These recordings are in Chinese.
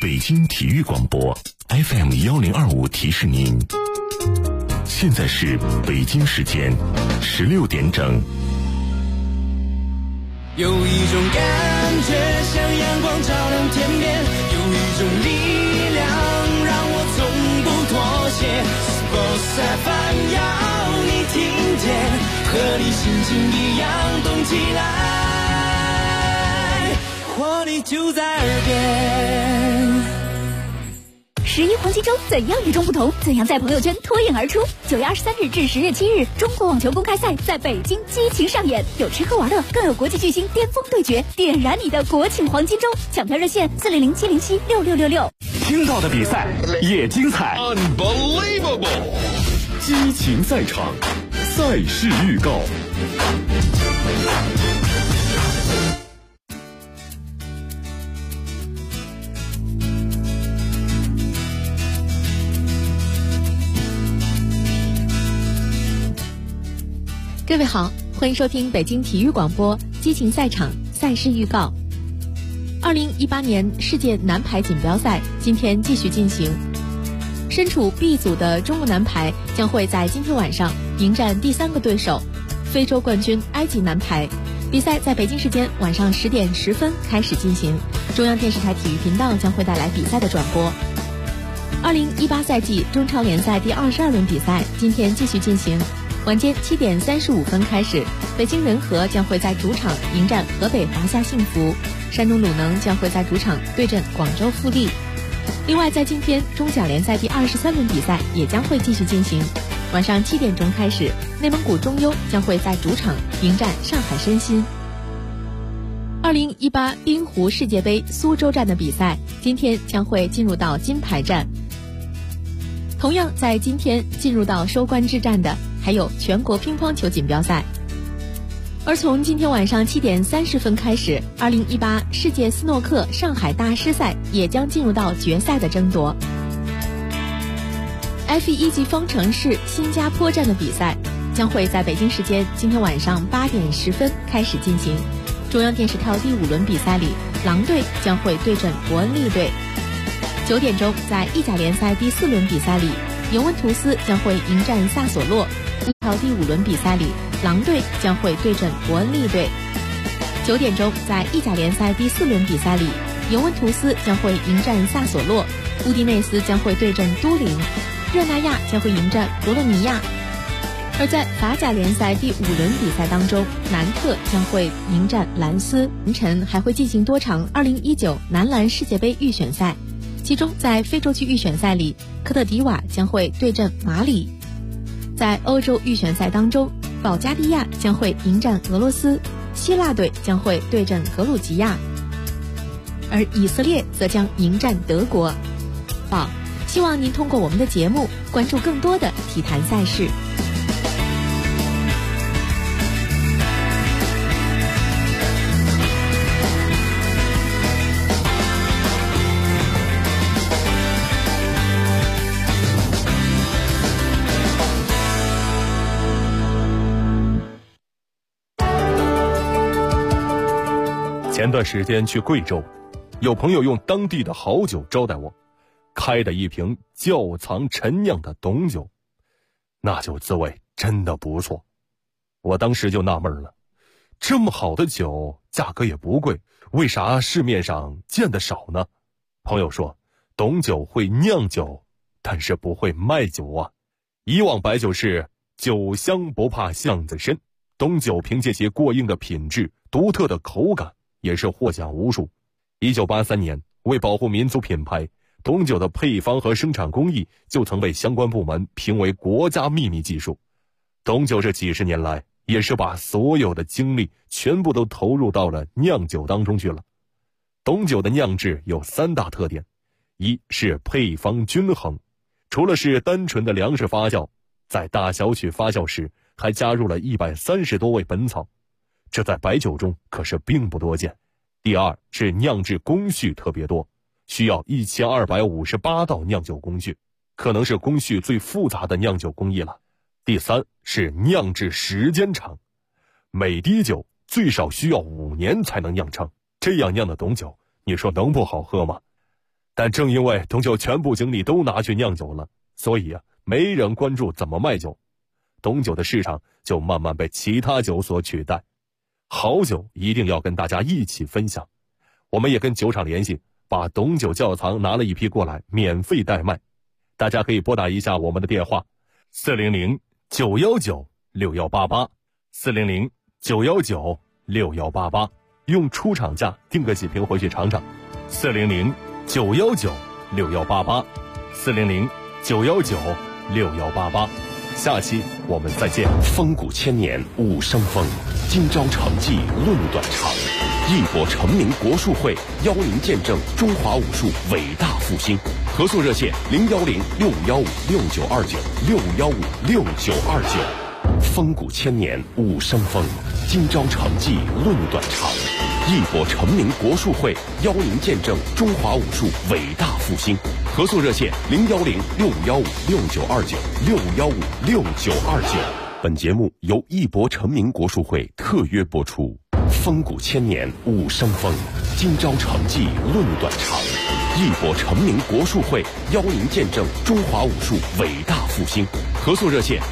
北京体育广播 FM1025提示您，现在是北京时间16点整。 有一种感觉像阳光照亮天边，有一种力量让我从不妥协。Sports FM 要你听见，和你心情一样动起来，活力就在耳边。 11黄金周怎样与众不同？怎样在朋友圈脱颖而出？9月23日至10月7日，中国网球公开赛在北京激情上演，有吃喝玩乐，更有国际巨星巅峰对决，点燃你的国庆黄金周！抢票热线400-707-6666。 听到的比赛也精彩 ，Unbelievable！ 激情赛场，赛事预告。 各位好，欢迎收听北京体育广播激情赛场赛事预告。2018年世界男排锦标赛今天继续进行，身处 B 组的中国男排将会在今天晚上迎战第3个对手非洲冠军埃及男排。比赛在北京时间晚上10点10分开始进行，中央电视台体育频道将会带来比赛的转播。2018赛季中超联赛第22轮比赛今天继续进行，晚间7点35分开始，北京人和将会在主场迎战河北华夏幸福，山东鲁能将会在主场对阵广州富力。另外，在今天中甲联赛第23轮比赛也将会继续进行，晚上7点钟开始，内蒙古中优将会在主场迎战上海申鑫。2018滨湖世界杯苏州站的比赛今天将会进入到金牌战。同样在今天进入到收官之战的还有全国乒乓球锦标赛。而从今天晚上7点30分开始，2018世界斯诺克上海大师赛也将进入到决赛的争夺。F1级方程式新加坡站的比赛将会在北京时间今天晚上8点10分开始进行，中央电视台第5轮比赛里，狼队将会对阵伯恩利队。9点钟，在意甲联赛第4轮比赛里，尤文图斯将会迎战萨索洛。第5轮比赛里，狼队将会对阵伯恩利队。9点钟，在意甲联赛第4轮比赛里，尤文图斯将会迎战萨索洛，乌迪内斯将会对阵都灵，热那亚将会迎战博洛尼亚。而在法甲联赛第5轮比赛当中，南特将会迎战兰斯。凌晨还会进行多场2019男篮世界杯预选赛，其中在非洲区预选赛里，科特迪瓦将会对阵马里。在欧洲预选赛当中，保加利亚将会迎战俄罗斯，希腊队将会对阵格鲁吉亚，而以色列则将迎战德国。希望您通过我们的节目关注更多的体坛赛事。 前段时间去贵州，有朋友用当地的好酒招待我，开的一瓶窖藏陈酿的董酒，那酒滋味真的不错。我当时就纳闷了，这么好的酒价格也不贵，为啥市面上见得少呢？朋友说，董酒会酿酒，但是不会卖酒啊。以往白酒是酒香不怕巷子深，董酒凭借其过硬的品质、独特的口感，也是获奖无数。1983年，为保护民族品牌，董酒的配方和生产工艺就曾被相关部门评为国家秘密技术。董酒这几十年来，也是把所有的精力全部都投入到了酿酒当中去了。董酒的酿制有3大特点，一是配方均衡，除了是单纯的粮食发酵，在大小曲发酵时还加入了130多味本草，这在白酒中可是并不多见。第二是酿制工序特别多，需要1258道酿酒工序，可能是工序最复杂的酿酒工艺了。第三是酿制时间长，每滴酒最少需要5年才能酿成，这样酿的董酒，你说能不好喝吗？ 但正因为董酒全部精力都拿去酿酒了，所以没人关注怎么卖酒，董酒的市场就慢慢被其他酒所取代。好酒一定要跟大家一起分享，我们也跟酒厂联系，把董酒窖藏拿了一批过来，免费代卖。大家可以拨打一下我们的电话400-919-6188，400-919-6188，用出厂价订个几瓶回去尝尝。400-919-6188，400-919-6188。下期我们再见。 风骨千年武生风，今朝成绩论短长。义博成名国术会邀您见证中华武术伟大复兴。合作热线010-6515-6929，615-6929。风骨千年武生风，今朝成绩论短长。义博成名国术会邀您见证中华武术伟大复兴。合作热线010-6515-6929，615-6929。本节目由义博成名国术会特约播出。风骨千年武生风，今朝成绩论短长。义博成名国术会邀您见证中华武术伟大复兴。合作热线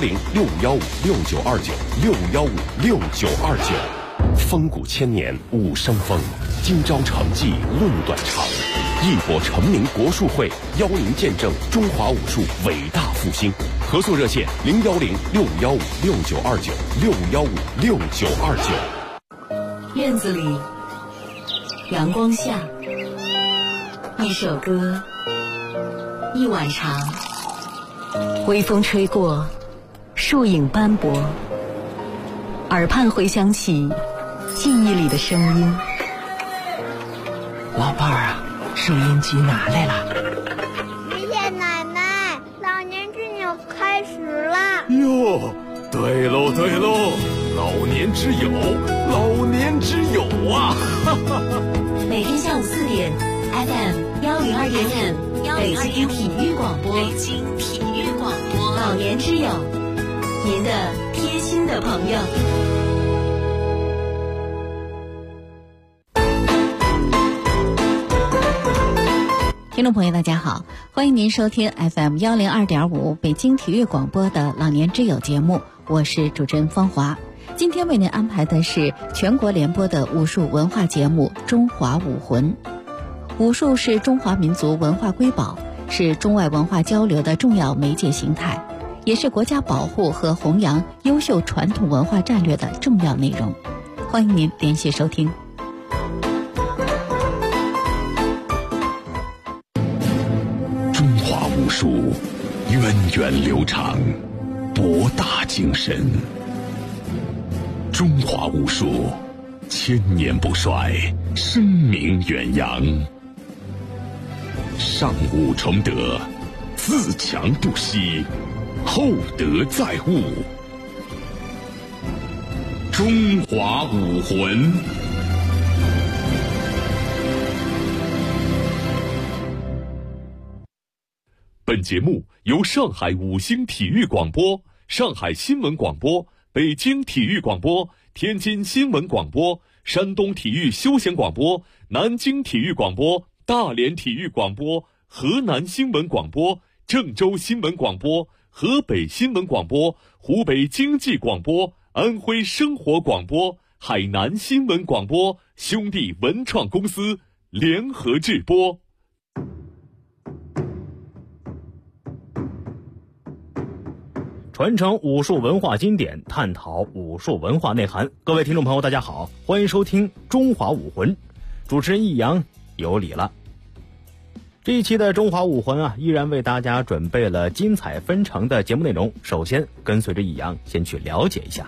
010-6515-6929，615-6929。风骨千年武生风，今朝成绩论短长。义博成名国术会邀您见证中华武术伟大复兴。合作热线010-6515-6929，615-6929。 院子里，阳光下，一首歌，一碗茶，微风吹过，树影斑驳，耳畔回响起记忆里的声音。 老伴儿啊，收音机拿来了。 爷爷奶奶，老年之友开始了。 哟，对喽对喽，老年之友，老年之友啊！ 每天下午4点 FM102.5，北京体育广播，老年之友，您的贴心的朋友。 听众朋友大家好，欢迎您收听 FM102.5 北京体育广播的老年之友节目，我是主持人方华。今天为您安排的是全国联播的武术文化节目《中华武魂》。武术是中华民族文化瑰宝，是中外文化交流的重要媒介形态，也是国家保护和弘扬优秀传统文化战略的重要内容。欢迎您连续收听。 中华武术源远流长，博大精深。中华武术千年不衰，声名远扬。上武崇德，自强不息，厚德载物。中华武魂。本节目由上海五星体育广播、上海新闻广播、北京体育广播、天津新闻广播、山东体育休闲广播、南京体育广播、大连体育广播、河南新闻广播、郑州新闻广播、河北新闻广播、湖北经济广播、安徽生活广播、海南新闻广播兄弟文创公司联合制播。 传承武术文化经典，探讨武术文化内涵。各位听众朋友大家好，欢迎收听中华武魂，主持人易阳有礼了。这一期的中华武魂依然为大家准备了精彩纷呈的节目内容。首先跟随着易阳先去了解一下。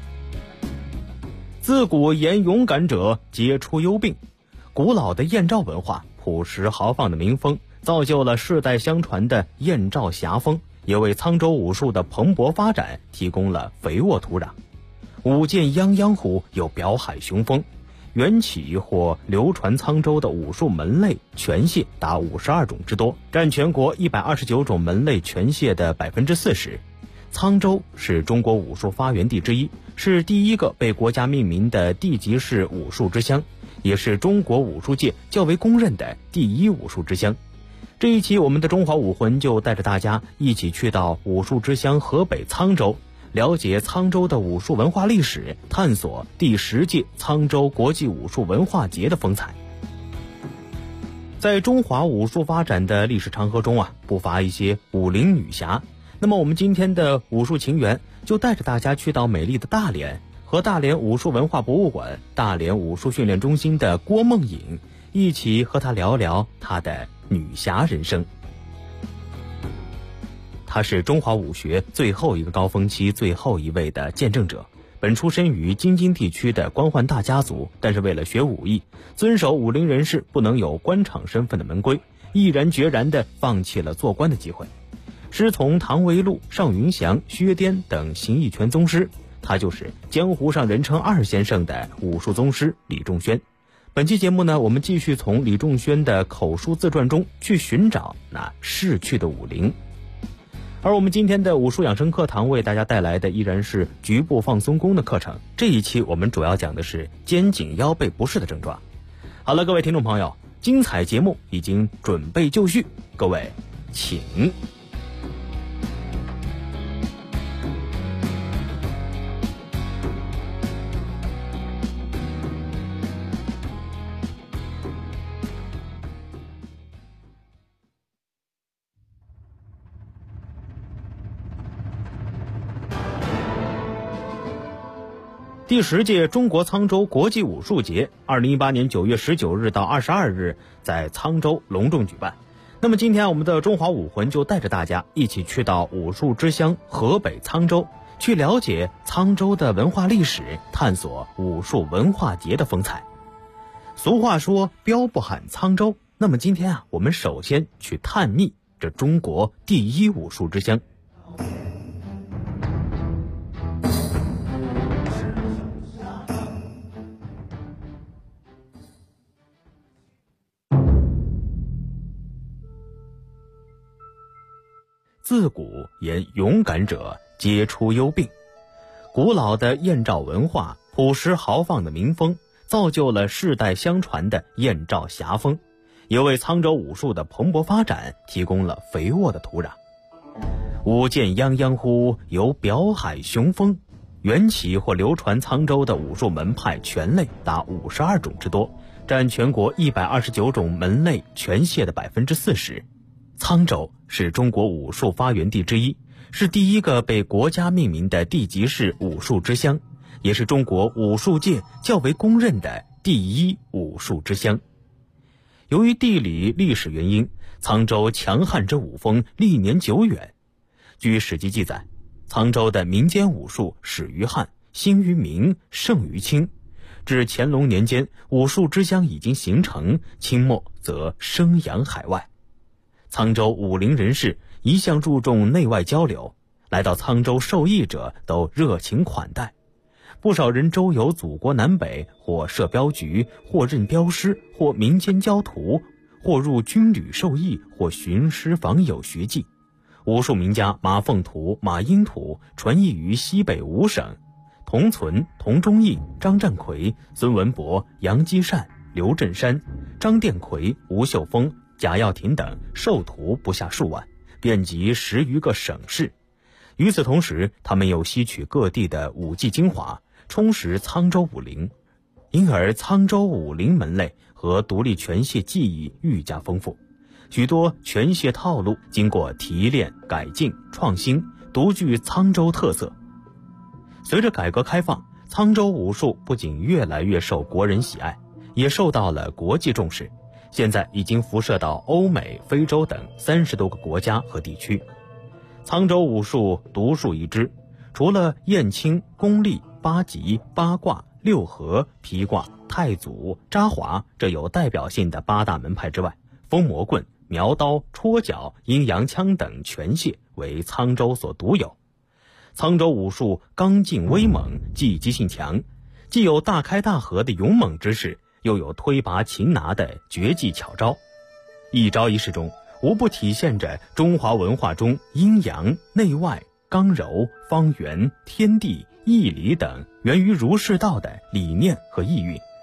自古言勇敢者皆出幽病，古老的燕赵文化，朴实豪放的民风，造就了世代相传的燕赵侠风，也为沧州武术的蓬勃发展提供了肥沃土壤。舞剑泱泱虎有表海雄风，缘起或流传沧州的武术门类拳械达52种之多，占全国129种门类拳械的40%。沧州是中国武术发源地之一，是第一个被国家命名的地级市武术之乡， 也是中国武术界较为公认的第一武术之乡。这一期我们的中华武魂就带着大家一起去到武术之乡河北沧州，了解沧州的武术文化历史，探索第10届沧州国际武术文化节的风采。在中华武术发展的历史长河中不乏一些武林女侠。那么我们今天的武术情缘就带着大家去到美丽的大连，和大连武术文化博物馆、大连武术训练中心的郭梦颖一起和她聊聊她的女侠人生。她是中华武学最后一个高峰期最后一位的见证者，本出身于京津地区的官宦大家族，但是为了学武艺，遵守武林人士不能有官场身份的门规，毅然决然地放弃了做官的机会。师从唐维禄、邵云祥、薛颠等形意拳宗师，他就是江湖上人称2先生的武术宗师李仲轩。本期节目呢，我们继续从李仲轩的口述自传中去寻找那逝去的武林。而我们今天的武术养生课堂为大家带来的依然是局部放松功的课程。这一期我们主要讲的是肩颈腰背不适的症状。好了，各位听众朋友，精彩节目已经准备就绪，各位请。第10届中国沧州国际武术节2018年9月19日到22日在沧州隆重举办。那么今天我们的中华武魂就带着大家一起去到武术之乡河北沧州，去了解沧州的文化历史，探索武术文化节的风采。俗话说标不喊沧州，那么今天我们首先去探秘这中国第一武术之乡。自古言勇敢者皆出幽病，古老的燕赵文化、朴实豪放的民风，造就了世代相传的燕赵侠风，也为沧州武术的蓬勃发展提供了肥沃的土壤。舞剑泱泱乎，有表海雄风。缘起或流传沧州的武术门派拳类达52种之多，占全国129种门类拳械的40%。沧州是中国武术发源地之一，是第一个被国家命名的地级市武术之乡，也是中国武术界较为公认的第一武术之乡。由于地理历史原因，沧州强悍之武风历年久远。据史籍记载，沧州的民间武术始于汉，兴于明，盛于清。至乾隆年间，武术之乡已经形成，清末则声扬海外。沧州武林人士一向注重内外交流，来到沧州受益者都热情款待。不少人周游祖国南北，或设镖局，或任镖师，或民间教徒，或入军旅受益，或寻师访友学技。武术名家马凤图、马英图传艺于西北5省，童存、童中义、张占奎、孙文博、杨基善、刘振山、张殿魁、吴秀峰、贾耀廷等授徒不下数万，遍及10余个省市。与此同时，他们又吸取各地的武技精华，充实沧州武林，因而沧州武林门类和独立拳械技艺愈加丰富。许多拳械套路经过提炼、改进、创新，独具沧州特色。随着改革开放，沧州武术不仅越来越受国人喜爱，也受到了国际重视，现在已经辐射到欧美、非洲等30多个国家和地区。沧州武术独树一帜，除了燕青、功力、八极、八卦、六合、皮卦、太祖、扎华这有代表性的8大门派之外，风魔棍、苗刀、戳脚、阴阳枪等拳械为沧州所独有。沧州武术刚劲威猛，技击性强，既有大开大合的勇猛之势，又有推拔擒拿的绝技巧招，一招一式中无不体现着中华文化中阴阳、内外、刚柔、方圆、天地、义理等源于儒释道的理念和意蕴。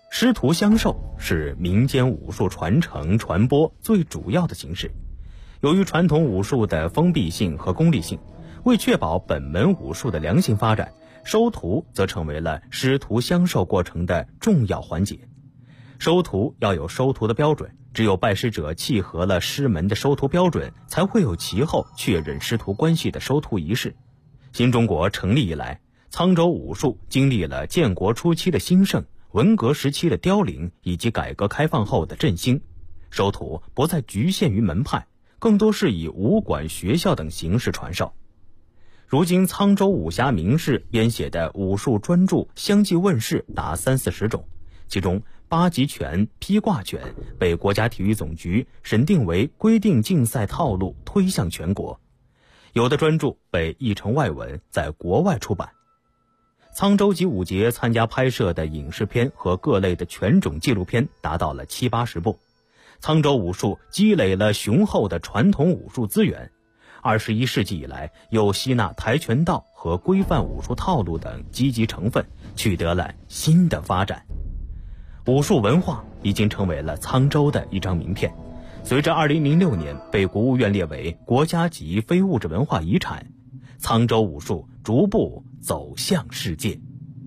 师徒相授是民间武术传承传播最主要的形式。由于传统武术的封闭性和功利性，为确保本门武术的良性发展，收徒则成为了师徒相授过程的重要环节。收徒要有收徒的标准，只有拜师者契合了师门的收徒标准，才会有其后确认师徒关系的收徒仪式。新中国成立以来，沧州武术经历了建国初期的兴盛、文革时期的凋零以及改革开放后的振兴。收徒不再局限于门派，更多是以武馆、学校等形式传授。如今沧州武侠名士编写的武术专著相继问世达30-40种，其中八极拳、劈挂拳被国家体育总局审定为规定竞赛套路，推向全国。有的专著被译成外文，在国外出版。沧州集武节参加拍摄的影视片和各类的拳种纪录片达到了70-80部。沧州武术积累了雄厚的传统武术资源，21世纪以来又吸纳跆拳道和规范武术套路等积极成分，取得了新的发展。武术文化已经成为了沧州的一张名片，随着2006年被国务院列为国家级非物质文化遗产，沧州武术逐步走向世界。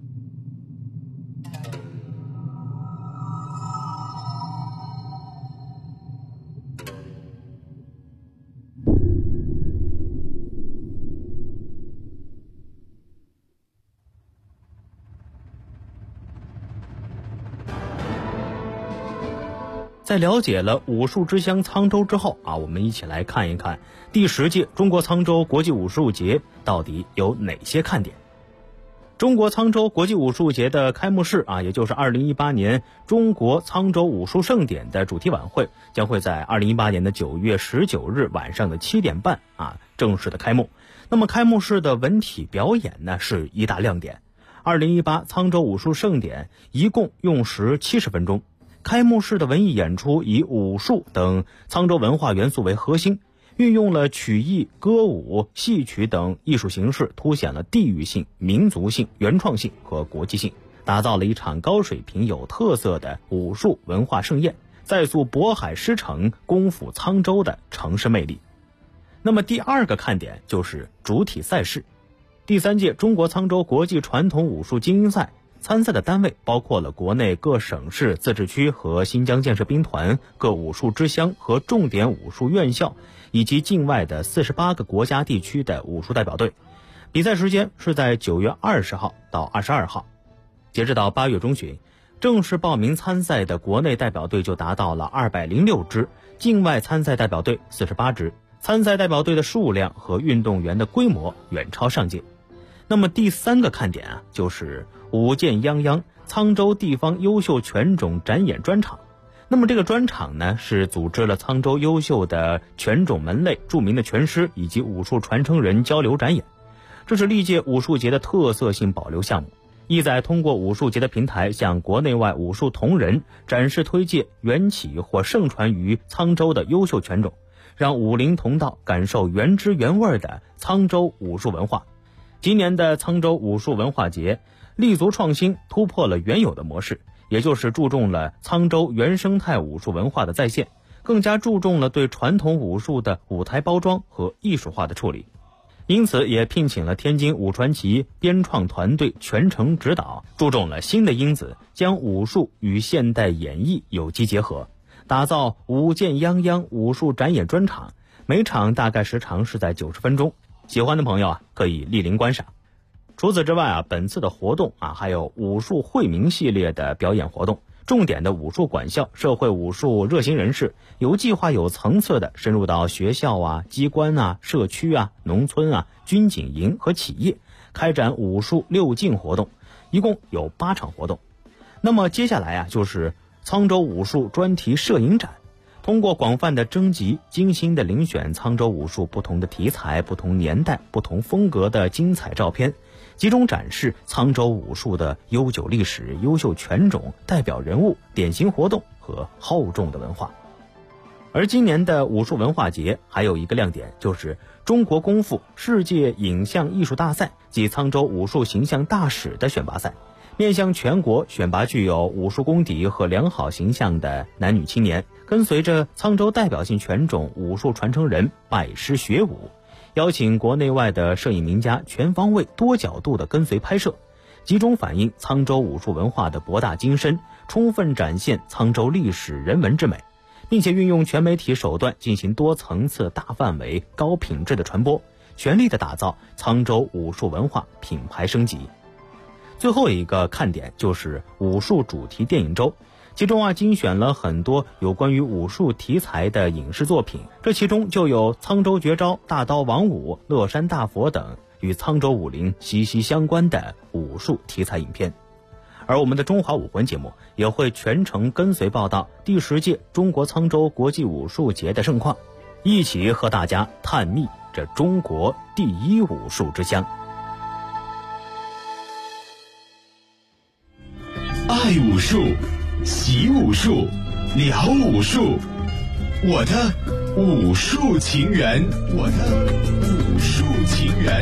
在了解了武术之乡沧州之后我们一起来看一看第10届中国沧州国际武术节到底有哪些看点。中国沧州国际武术节的开幕式也就是2018年中国沧州武术盛典的主题晚会，将会在2018年的9月19日晚上的7点半正式的开幕。那么开幕式的文体表演呢是一大亮点。2018沧州武术盛典一共用时70分钟。开幕式的文艺演出以武术等沧州文化元素为核心，运用了曲艺、歌舞、戏曲等艺术形式，凸显了地域性、民族性、原创性和国际性，打造了一场高水平有特色的武术文化盛宴，再塑渤海狮城、功夫沧州的城市魅力。那么第二个看点就是主体赛事。第3届中国沧州国际传统武术精英赛参赛的单位包括了国内各省市自治区和新疆建设兵团、各武术之乡和重点武术院校，以及境外的48个国家地区的武术代表队。比赛时间是在9月20号到22号。截止到8月中旬，正式报名参赛的国内代表队就达到了206支，境外参赛代表队48支，参赛代表队的数量和运动员的规模远超上届。那么第3个看点就是武剑泱泱沧州地方优秀拳种展演专场。那么这个专场呢，是组织了沧州优秀的拳种门类、著名的拳师以及武术传承人交流展演。这是历届武术节的特色性保留项目，意在通过武术节的平台，向国内外武术同仁展示推介缘起或盛传于沧州的优秀拳种，让武林同道感受原汁原味的沧州武术文化。今年的沧州武术文化节立足创新，突破了原有的模式，也就是注重了沧州原生态武术文化的再现，更加注重了对传统武术的舞台包装和艺术化的处理。因此也聘请了天津武传奇编创团队全程指导，注重了新的因子，将武术与现代演绎有机结合，打造武剑泱泱武术展演专场，每场大概时长是在90分钟。喜欢的朋友可以莅临观赏。除此之外本次的活动还有武术惠民系列的表演活动，重点的武术管校、社会武术热心人士有计划有层次的深入到学校机关社区农村军警营和企业，开展武术6进活动，一共有8场活动。那么接下来就是沧州武术专题摄影展，通过广泛的征集，精心的遴选沧州武术不同的题材、不同年代、不同风格的精彩照片，集中展示沧州武术的悠久历史、优秀拳种、代表人物、典型活动和厚重的文化。而今年的武术文化节还有一个亮点，就是中国功夫世界影像艺术大赛及沧州武术形象大使的选拔赛， 面向全国选拔具有武术功底和良好形象的男女青年，跟随着沧州代表性拳种武术传承人拜师学武，邀请国内外的摄影名家全方位多角度的跟随拍摄，集中反映沧州武术文化的博大精深，充分展现沧州历史人文之美，并且运用全媒体手段进行多层次大范围高品质的传播，全力的打造沧州武术文化品牌升级。最后一个看点就是武术主题电影周，其中精选了很多有关于武术题材的影视作品，这其中就有沧州绝招、大刀王五、乐山大佛等与沧州武林息息相关的武术题材影片。而我们的中华武魂节目也会全程跟随报道第10届中国沧州国际武术节的盛况，一起和大家探秘这中国第一武术之乡。 爱武术，习武术，聊武术，我的武术情缘，我的武术情缘。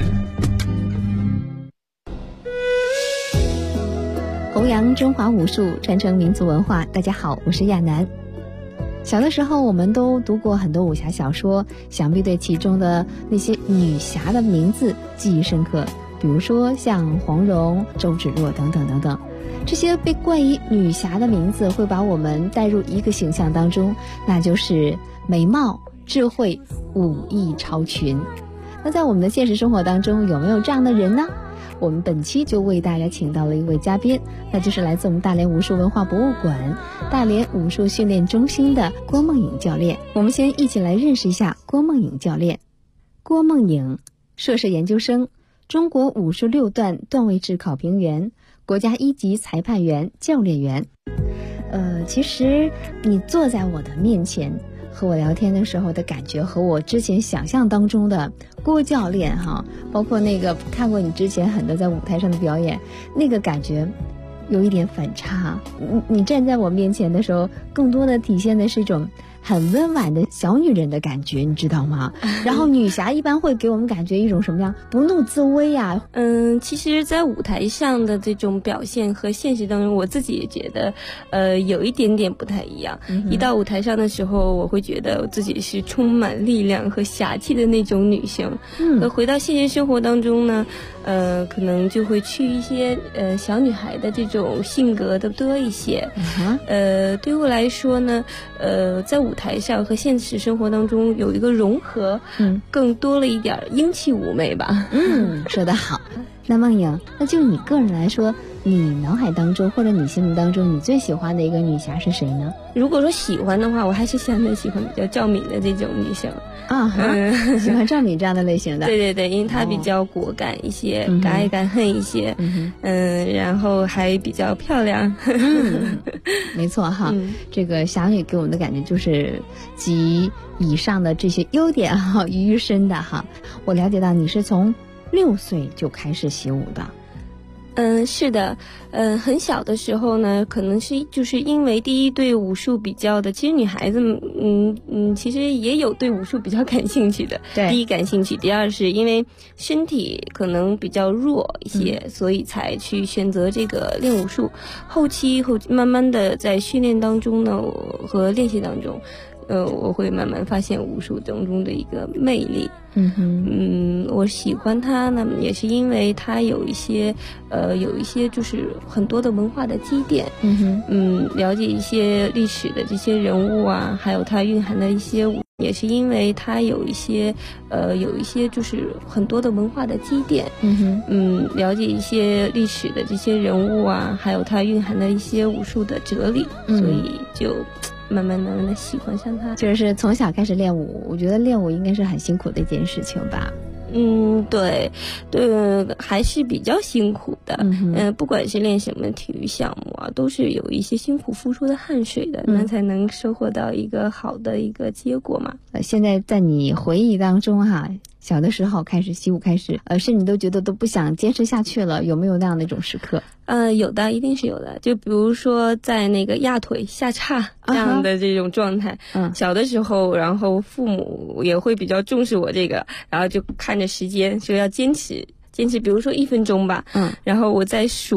弘扬中华武术，传承民族文化。大家好，我是亚楠。小的时候我们都读过很多武侠小说，想必对其中的那些女侠的名字记忆深刻，比如说像黄蓉、周芷若等等等等。这些被冠以女侠的名字会把我们带入一个形象当中，那就是美貌、智慧、武艺超群。那在我们的现实生活当中，有没有这样的人呢？我们本期就为大家请到了一位嘉宾，那就是来自我们大连武术文化博物馆大连武术训练中心的郭梦颖教练。我们先一起来认识一下郭梦颖教练。郭梦颖，硕士研究生，中国武术6段段位制考评员，国家1级裁判员、教练员。其实你坐在我的面前和我聊天的时候的感觉和我之前想象当中的郭教练包括那个看过你之前很多在舞台上的表演，那个感觉有一点反差。你站在我面前的时候，更多的体现的是一种很温婉的小女人的感觉，你知道吗？然后女侠一般会给我们感觉一种什么样？不怒自威呀。 其实在舞台上的这种表现和现实当中，我自己也觉得有一点点不太一样。一到舞台上的时候，我会觉得我自己是充满力量和侠气的那种女性。而回到现实生活当中呢，可能就会去一些小女孩的这种性格的多一些。对我来说呢，在舞台上和现实生活当中有一个融合，更多了一点英气妩媚吧。 说得好。那梦颖，那就你个人来说，你脑海当中或者你心目当中，你最喜欢的一个女侠是谁呢？ 如果说喜欢的话，我还是喜欢比较赵敏的这种女生喜欢赵敏这样的类型的。 对对对，因为她比较果敢一些，敢爱敢恨一些，然后还比较漂亮。 没错哈，这个侠女给我们的感觉就是集以上的这些优点于一身的哈。我了解到你是从6岁就开始习武的。 是的，很小的时候呢，可能是就是因为第一对武术比较的，其实女孩子其实也有对武术比较感兴趣的。 对， 第一感兴趣，第二是因为身体可能比较弱一些，所以才去选择这个练武术。后期慢慢的在训练当中呢和练习当中，我会慢慢发现武术当中的一个魅力。我喜欢它呢，也是因为它有一些就是很多的文化的积淀。了解一些历史的这些人物啊，还有它蕴含的一些，也是因为它有一些就是很多的文化的积淀。了解一些历史的这些人物啊，还有它蕴含的一些武术的哲理，所以就慢慢的喜欢上它。 就是从小开始练武，我觉得练武应该是很辛苦的一件事情吧。 对，还是比较辛苦的。不管是练什么体育项目啊，都是有一些辛苦付出的汗水的，那才能收获到一个好的一个结果嘛。 现在在你回忆当中小的时候开始习武是你都觉得都不想坚持下去了，有没有那样的一种时刻？ 有的，一定是有的。就比如说在那个压腿下叉这样的这种状态，小的时候，然后父母也会比较重视我这个，然后就看着时间说要坚持，比如说1分钟吧。然后我在数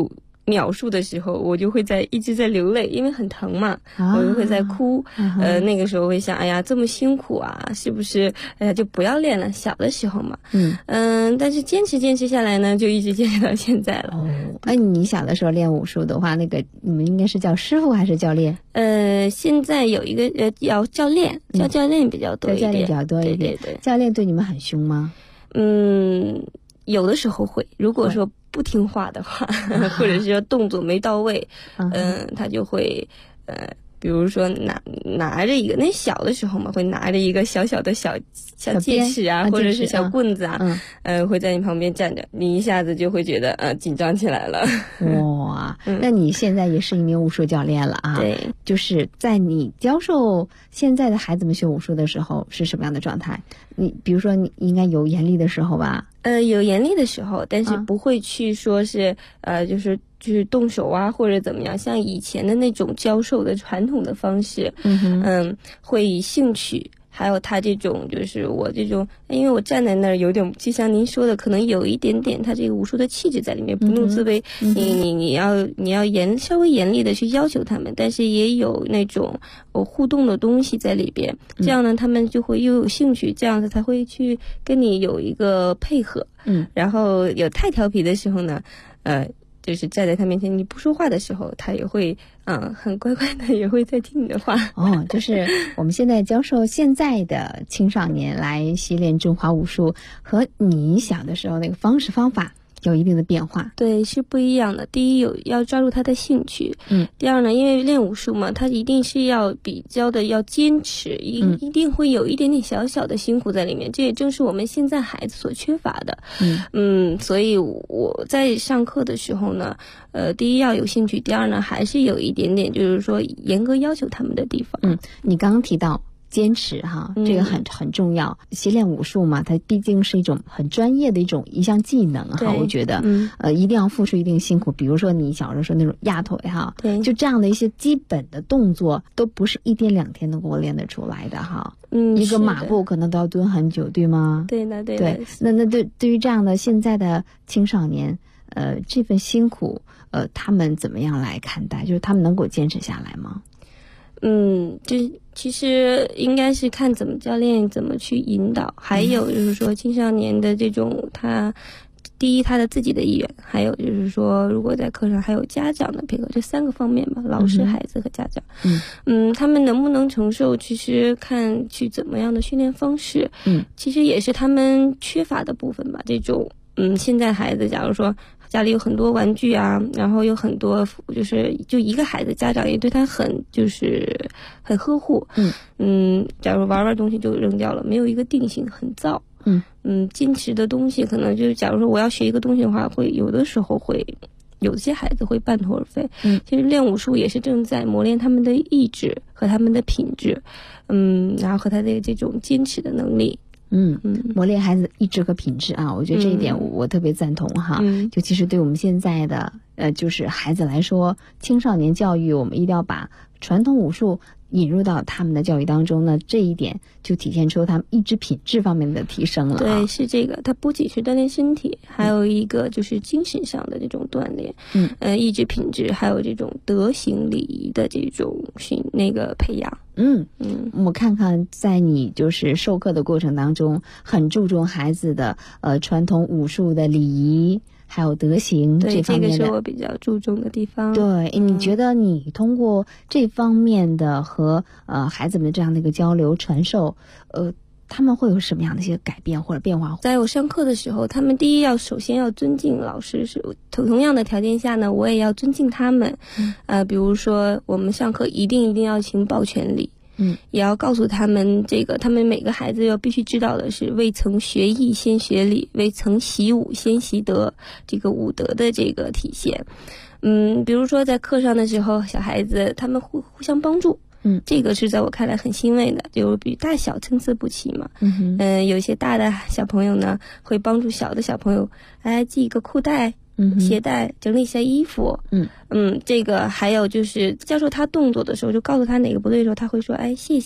秒数的时候，我就会一直在流泪，因为很疼嘛，我就会在哭。那个时候会想，哎呀，这么辛苦啊，是不是？哎呀，就不要练了。小的时候嘛，但是坚持下来呢，就一直坚持到现在了。 那你小的时候练武术的话，那个你们应该是叫师傅还是教练？ 现在有一个要教练，叫教练比较多一点。 教练比较多一点。对。教练对你们很凶吗？ 有的时候会，如果说不听话的话，或者是说动作没到位，他就会比如说拿着一个，那小的时候嘛，会拿着一个小小戒尺啊，或者是小棍子啊，会在你旁边站着，你一下子就会觉得紧张起来了。 哇，那你现在也是一名武术教练了啊？ 对， 就是在你教授现在的孩子们学武术的时候是什么样的状态？你比如说你应该有严厉的时候吧？ 有严厉的时候，但是不会去说是就是动手啊或者怎么样，像以前的那种教授的传统的方式，会以兴趣，还有他这种就是我这种，因为我站在那儿有点，就像您说的，可能有一点点他这个武术的气质在里面，不怒自威。你要稍微严厉的去要求他们，但是也有那种互动的东西在里边，这样呢他们就会又有兴趣，这样子才会去跟你有一个配合。然后有太调皮的时候呢，就是站在他面前你不说话的时候，他也会很乖乖的也会在听你的话。 就是我们现在教授现在的青少年来习练中华武术，和你小的时候那个方式方法有一定的变化。 对，是不一样的。第一，要抓住他的兴趣。第二呢，因为练武术嘛，他一定是要比较的要坚持，一定会有一点点小小的辛苦在里面。这也正是我们现在孩子所缺乏的。所以我在上课的时候呢，第一要有兴趣，第二呢，还是有一点点就是说严格要求他们的地方。 你刚刚提到坚持哈，这个很重要。习练武术嘛，它毕竟是一种很专业的一项技能哈，我觉得一定要付出一定辛苦。比如说你小时候说那种压腿哈，就这样的一些基本的动作，都不是一天两天能够练得出来的哈。一个马步可能都要蹲很久，对吗？ 对的。 那对于这样的现在的青少年，这份辛苦，他们怎么样来看待？就是他们能够坚持下来吗？ 这其实应该是看怎么教练怎么去引导，还有就是说青少年的这种第一他的自己的意愿，还有就是说如果在课上还有家长的配合，这3个方面吧，老师、孩子和家长。他们能不能承受，其实看去怎么样的训练方式，其实也是他们缺乏的部分吧。这种现在孩子假如说家里有很多玩具啊，然后有很多就一个孩子，家长也对他很呵护。假如玩东西就扔掉了，没有一个定性，很躁。坚持的东西可能就是，假如说我要学一个东西的话，会有的时候会有些孩子会半途而废。其实练武术也是正在磨练他们的意志和他们的品质，然后和他的这种坚持的能力。 磨练孩子意志和品质啊，我觉得这一点我特别赞同哈。就其实对我们现在的就是孩子来说，青少年教育我们一定要把传统武术引入到他们的教育当中呢，这一点就体现出他们意志品质方面的提升了。 对，是这个，它不仅是锻炼身体，还有一个就是精神上的这种锻炼。意志品质，还有这种德行礼仪的这种培养。 我看看在你就是授课的过程当中，很注重孩子的传统武术的礼仪还有德行这方面的。 这个是我比较注重的地方。 对，你觉得你通过这方面的和孩子们这样的一个交流传授，他们会有什么样的一些改变或者变化？ 在我上课的时候，他们第一首先要尊敬老师，是同样的条件下呢，我也要尊敬他们。比如说我们上课一定要请保全礼。也要告诉他们他们每个孩子要必须知道的是，未曾学艺先学礼，未曾习武先习德，这个武德的这个体现。比如说在课上的时候，小孩子他们互相帮助。这个是在我看来很欣慰的，就比大小参差不齐嘛。有些大的小朋友呢，会帮助小的小朋友来系一个裤带、鞋带，整理一下衣服。这个还有就是教授他动作的时候，就告诉他哪个不对的时候，他会说谢谢，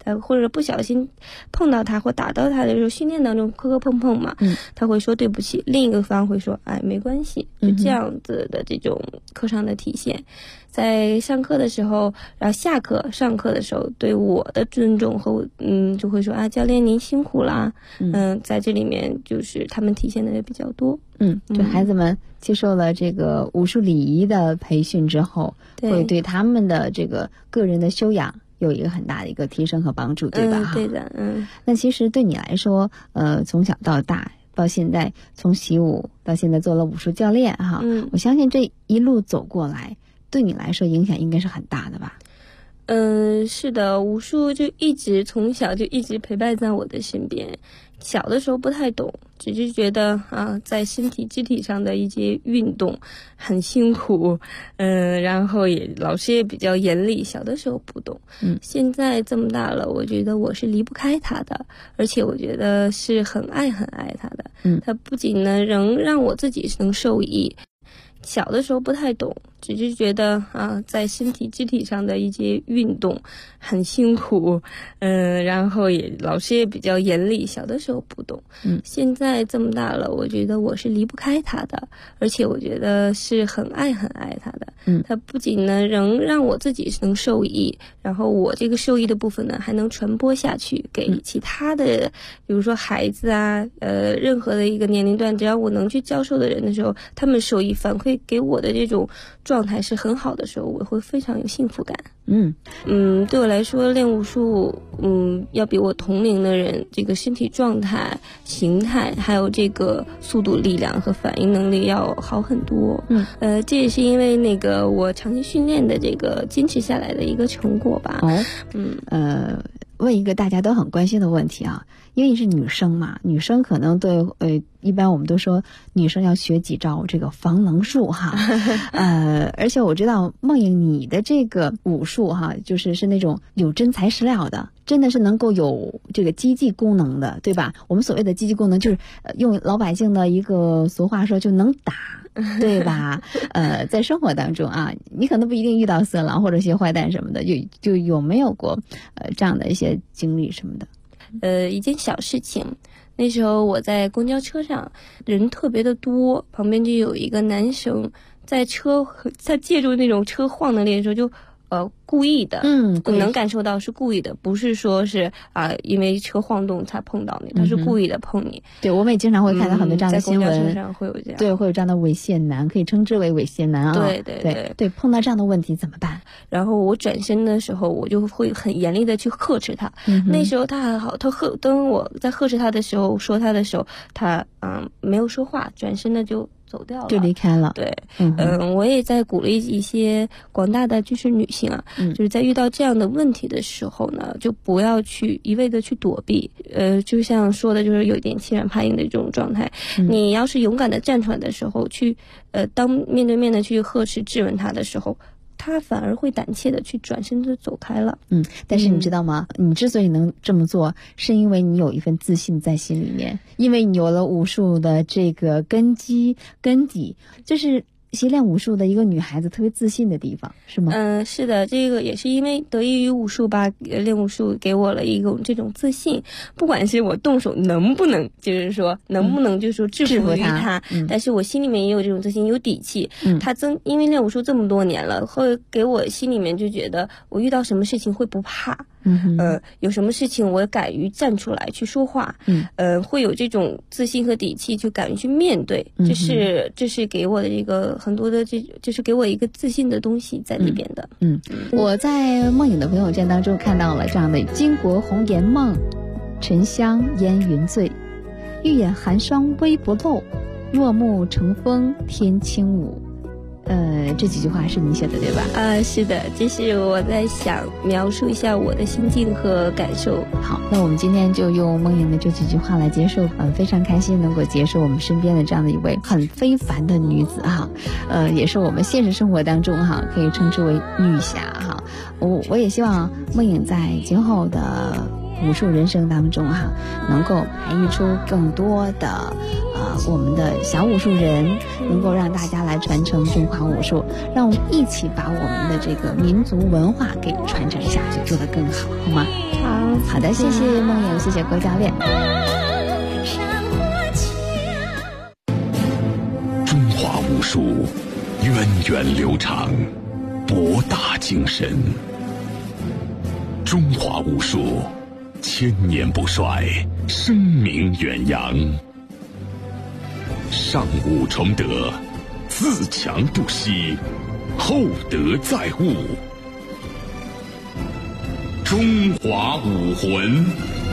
他或者不小心碰到他或打到他的时候，训练当中磕磕碰碰嘛，他会说对不起，另一个方会说哎没关系，就这样子的这种课上的体现。在上课的时候，然后下课上课的时候对我的尊重和就会说啊教练您辛苦啦，在这里面就是他们体现的也比较多。 就孩子们接受了这个武术礼仪的培训之后，会对他们的这个个人的修养有一个很大的一个提升和帮助，对吧？ 对的， 那其实对你来说，从小到大到现在，从习武到现在做了武术教练哈，我相信这一路走过来，对你来说影响应该是很大的吧？ 是的，武术就从小就一直陪伴在我的身边。小的时候不太懂，只是觉得在身体肢体上的一些运动很辛苦，然后老师也比较严厉，小的时候不懂。现在这么大了，我觉得我是离不开他的，而且我觉得是很爱他的。他不仅呢能让我自己能受益，小的时候不太懂，只是觉得在身体肢体上的一些运动很辛苦，然后老师也比较严厉，小的时候不懂。现在这么大了，我觉得我是离不开他的，而且我觉得是很爱他的。他不仅呢能让我自己能受益，然后我这个受益的部分呢还能传播下去给其他的，比如说孩子啊，任何的一个年龄段，只要我能去教授的人的时候，他们受益反馈给我的这种状态是很好的时候，我会非常有幸福感。对我来说练武术要比我同龄的人这个身体状态形态还有这个速度力量和反应能力要好很多。这也是因为那个我长期训练的这个坚持下来的一个成果吧。 问一个大家都很关心的问题啊，因为你是女生嘛，女生可能对一般我们都说女生要学几招这个防能术哈，而且我知道梦莹你的这个武术哈，是那种有真材实料的，真的是能够有这个积极功能的，对吧？我们所谓的积极功能就是用老百姓的一个俗话说就能打。对吧？在生活当中啊，你可能不一定遇到色狼或者一些坏蛋什么的，就有没有过这样的一些经历什么的？ 一件小事情，那时候我在公交车上，人特别的多，旁边就有一个男生在他借助那种车晃的那时候就故意的，能感受到是故意的，不是说是因为车晃动才碰到你，他是故意的碰你。 对，我们也经常会看到很多这样的新闻， 在公交车上会有这样， 对，会有这样的猥亵男，可以称之为猥亵男啊。对，碰到这样的问题怎么办？ 然后我转身的时候，我就会很严厉的去呵斥他。那时候他还好，当我在呵斥他的时候，说他的时候，他没有说话，转身的就走掉了， 就离开了。 对，我也在鼓励一些广大的就是女性啊，就是在遇到这样的问题的时候呢，就不要去一味的去躲避，就像说的就是有点欺软怕硬的这种状态。你要是勇敢的站出来的时候，去当面对面的去呵斥质问他的时候，他反而会胆怯的去转身就走开了。 但是你知道吗？你之所以能这么做，是因为你有一份自信在心里面，因为你有了武术的这个根底，就是习练武术的一个女孩子特别自信的地方，是吗？ 是的，这个也是因为得益于武术吧，练武术给我了一种这种自信，不管是我动手能不能，就是说能不能就是说制服于他，但是我心里面也有这种自信，有底气。因为练武术这么多年了，会给我心里面就觉得我遇到什么事情会不怕。有什么事情我敢于站出来去说话，会有这种自信和底气，就敢于去面对，这是给我的一个很多的就是给我一个自信的东西在里边的。 我在梦影的朋友圈当中看到了这样的巾帼红颜梦，沉香烟云醉，玉眼寒霜微不露，落木成风天轻舞。这几句话是你写的对吧？ 是的，这是我在想描述一下我的心境和感受。 好，那我们今天就用梦莹的这几句话来结束。非常开心能够结束我们身边的这样的一位很非凡的女子哈，也是我们现实生活当中哈可以称之为女侠哈。我也希望梦莹在今后的武术人生当中哈，能够培育出更多的我们的小武术人，能够让大家来传承中华武术，让我们一起把我们的这个民族文化给传承下去，做得更好，好吗？好的，谢谢梦莹，谢谢郭教练。 中华武术源远流长，博大精深。中华武术千年不衰，声名远扬。上武崇德，自强不息，厚德载物。中华武魂。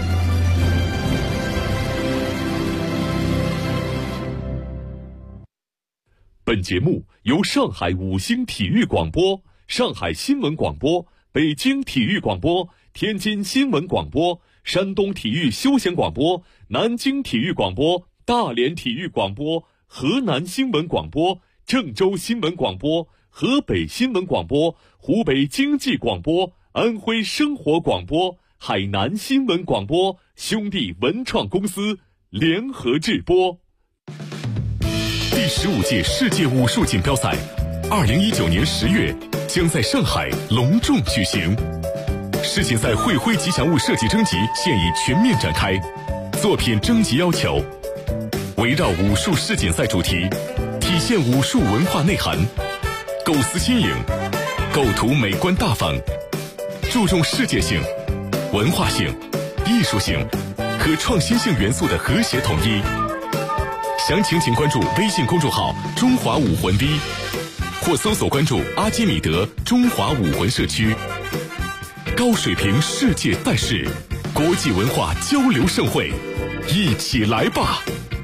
本节目由上海五星体育广播、上海新闻广播、北京体育广播、天津新闻广播、山东体育休闲广播、南京体育广播、大连体育广播、河南新闻广播、郑州新闻广播、河北新闻广播、湖北经济广播、安徽生活广播、海南新闻广播兄弟文创公司联合制播。 第15届世界武术锦标赛，2019年10月将在上海隆重举行。世锦赛会徽吉祥物设计征集现已全面展开，作品征集要求围绕武术世锦赛主题，体现武术文化内涵，构思新颖，构图美观大方，注重世界性、文化性、艺术性和创新性元素的和谐统一。详情请关注微信公众号“中华武魂 V”， 或搜索关注阿基米德中华武魂社区。高水平世界赛事，国际文化交流盛会，一起来吧！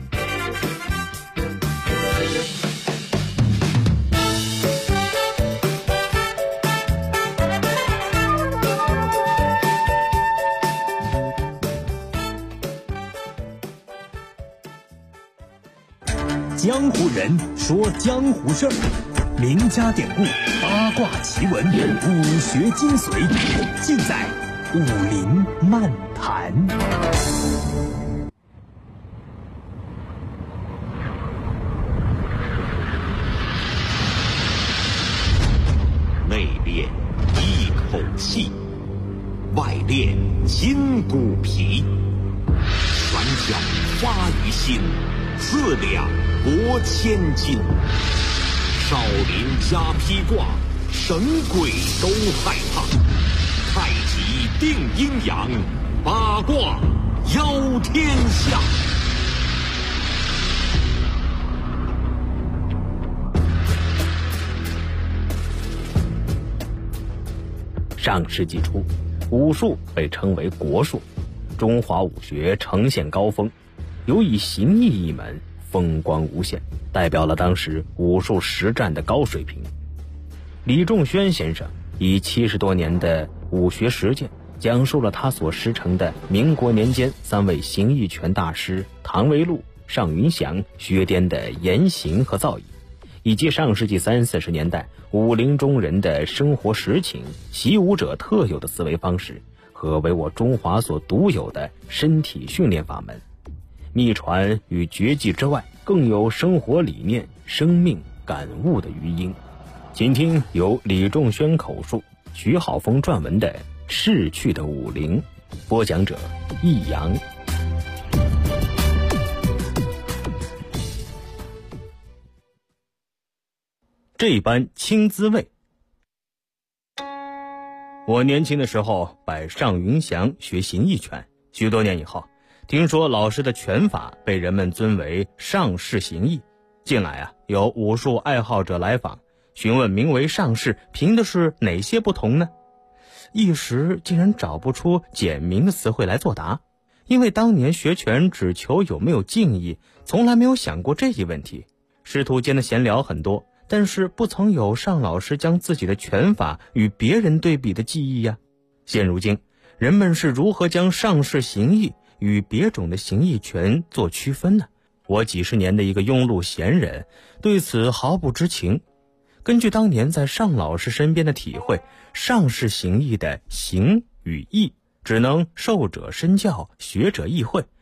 江湖人说江湖事儿，名家典故、八卦奇闻、武学精髓，尽在武林漫谈。 内练一口气，外练筋骨皮，拳脚发于心，四两拨千斤。少林加披挂，神鬼都害怕。太极定阴阳，八卦邀天下。 上世纪初，武术被称为国术，中华武学呈现高峰，尤以形意一门风光无限，代表了当时武术实战的高水平。李仲轩先生以70多年的武学实践，讲述了他所师承的民国年间3位形意拳大师唐维禄、尚云祥学颠的言行和造诣，以及上世纪30-40年代武林中人的生活实情、习武者特有的思维方式和为我中华所独有的身体训练法门。秘传与绝技之外，更有生活理念、生命感悟的余音。请听由李仲轩口述、徐浩峰撰文的《逝去的武林》，播讲者易阳。这般清滋味。我年轻的时候拜尚云祥学形意拳，许多年以后，听说老师的拳法被人们尊为尚氏形意。近来有武术爱好者来访，询问名为尚氏凭的是哪些不同呢？一时竟然找不出简明的词汇来作答，因为当年学拳只求有没有敬意，从来没有想过这一问题。师徒间的闲聊很多，但是不曾有尚老师将自己的拳法与别人对比的记忆呀。现如今，人们是如何将尚氏形意与别种的形意拳做区分呢？我几十年的一个庸碌闲人对此毫不知情。根据当年在尚老师身边的体会，尚氏形意的形与意只能受者身教，学者意会。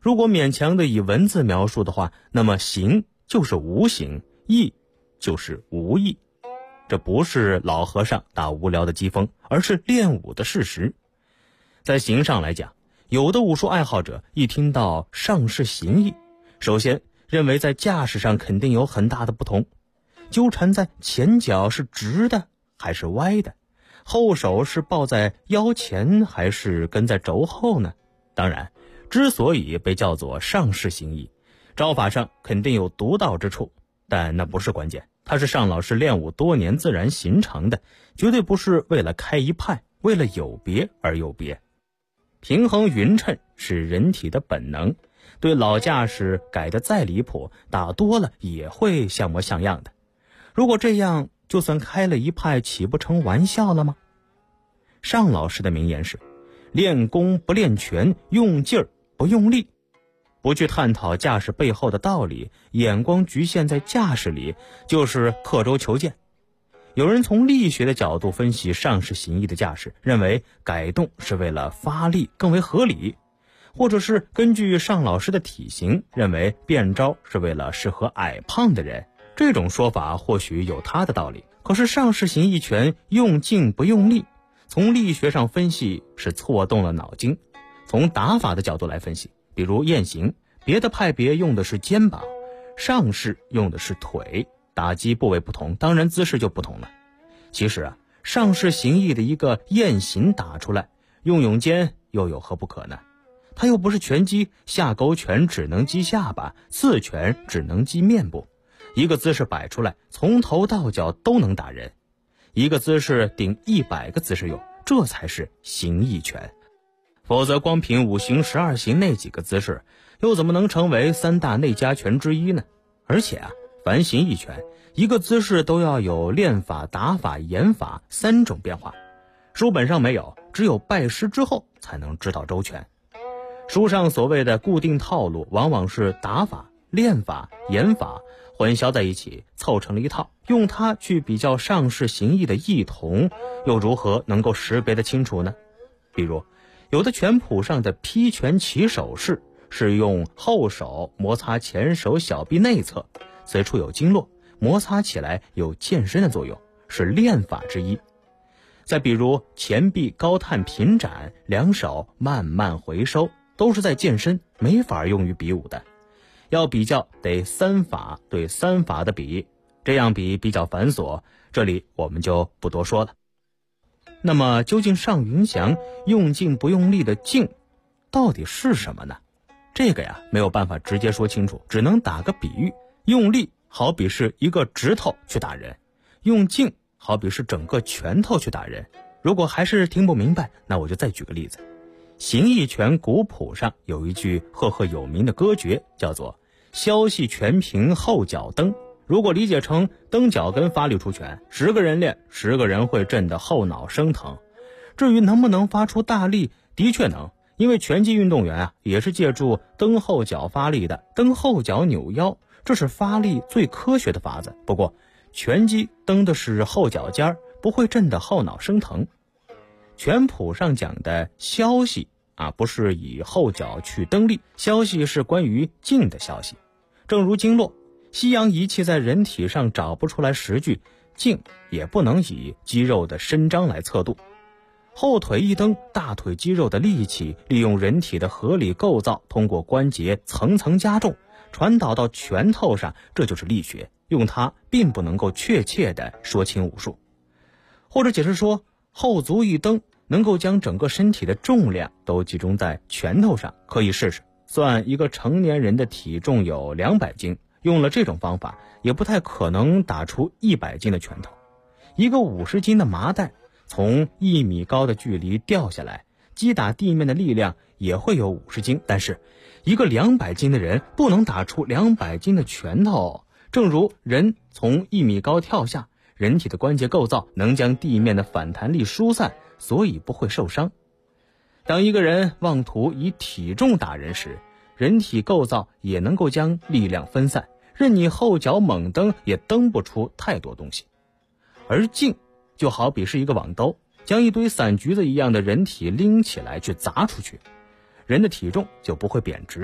如果勉强的以文字描述的话，那么形就是无形，意就是无意。这不是老和尚打无聊的机锋，而是练武的事实。在形上来讲，有的武术爱好者一听到上士形意，首先认为在架势上肯定有很大的不同，纠缠在前脚是直的还是歪的，后手是抱在腰前还是跟在肘后呢？当然，之所以被叫做上士形意，招法上肯定有独到之处，但那不是关键，它是尚老师练武多年自然形成的，绝对不是为了开一派，为了有别而有别。平衡匀称是人体的本能，对老架势改得再离谱，打多了也会像模像样的。如果这样，就算开了一派，岂不成玩笑了吗？尚老师的名言是：练功不练拳，用劲儿不用力。不去探讨架势背后的道理，眼光局限在架势里，就是刻舟求剑。有人从力学的角度分析上士形意的架势，认为改动是为了发力更为合理，或者是根据尚老师的体型，认为变招是为了适合矮胖的人。这种说法或许有它的道理，可是上士形意拳用劲不用力，从力学上分析是错动了脑筋。从打法的角度来分析，比如雁行，别的派别用的是肩膀，上士用的是腿，打击部位不同，当然姿势就不同了。其实上士形意的一个雁行打出来，用拥肩又有何不可呢？它又不是拳击，下勾拳只能击下巴，刺拳只能击面部。一个姿势摆出来，从头到脚都能打人。一个姿势顶100个姿势用，这才是形意拳。否则光凭5行12行那几个姿势，又怎么能成为3大内家拳之一呢？而且凡形意拳，一个姿势都要有练法、打法、演法3种变化。书本上没有，只有拜师之后才能知道周全。书上所谓的固定套路，往往是打法、练法、演法混淆在一起，凑成了一套，用它去比较上士形意的异同，又如何能够识别得清楚呢？比如有的拳谱上的劈拳起手式是用后手摩擦前手小臂内侧，此处有经络，摩擦起来有健身的作用，是练法之一。再比如前臂高探平展，两手慢慢回收，都是在健身，没法用于比武的。要比较得3法对3法的比，这样比较繁琐，这里我们就不多说了。那么究竟尚云祥用劲不用力的劲到底是什么呢？这个没有办法直接说清楚，只能打个比喻。用力好比是一个指头去打人，用劲好比是整个拳头去打人。如果还是听不明白，那我就再举个例子。形意拳古谱上有一句赫赫有名的歌诀，叫做消息全凭后脚蹬。如果理解成蹬脚跟发力出拳，10个人练10个人会震得后脑生疼。至于能不能发出大力，的确能，因为拳击运动员也是借助蹬后脚发力的，蹬后脚扭腰，这是发力最科学的法子。不过拳击蹬的是后脚尖，不会震得后脑生疼。拳谱上讲的消息不是以后脚去蹬力，消息是关于劲的消息。正如经络，西洋仪器在人体上找不出来实据，劲也不能以肌肉的伸张来测度。后腿一蹬，大腿肌肉的力气利用人体的合理构造，通过关节层层加重，传导到拳头上，这就是力学，用它并不能够确切地说清武术。或者解释说，后足一蹬，能够将整个身体的重量都集中在拳头上。可以试试算一个成年人的体重有200斤，用了这种方法也不太可能打出100斤的拳头。一个50斤的麻袋从1米高的距离掉下来，击打地面的力量也会有50斤，但是一个200斤的人不能打出200斤的拳头。正如人从1米高跳下，人体的关节构造能将地面的反弹力疏散，所以不会受伤。当一个人妄图以体重打人时，人体构造也能够将力量分散，任你后脚猛蹬也蹬不出太多东西。而劲就好比是一个网兜，将一堆散橘子一样的人体拎起来去砸出去，人的体重就不会贬值。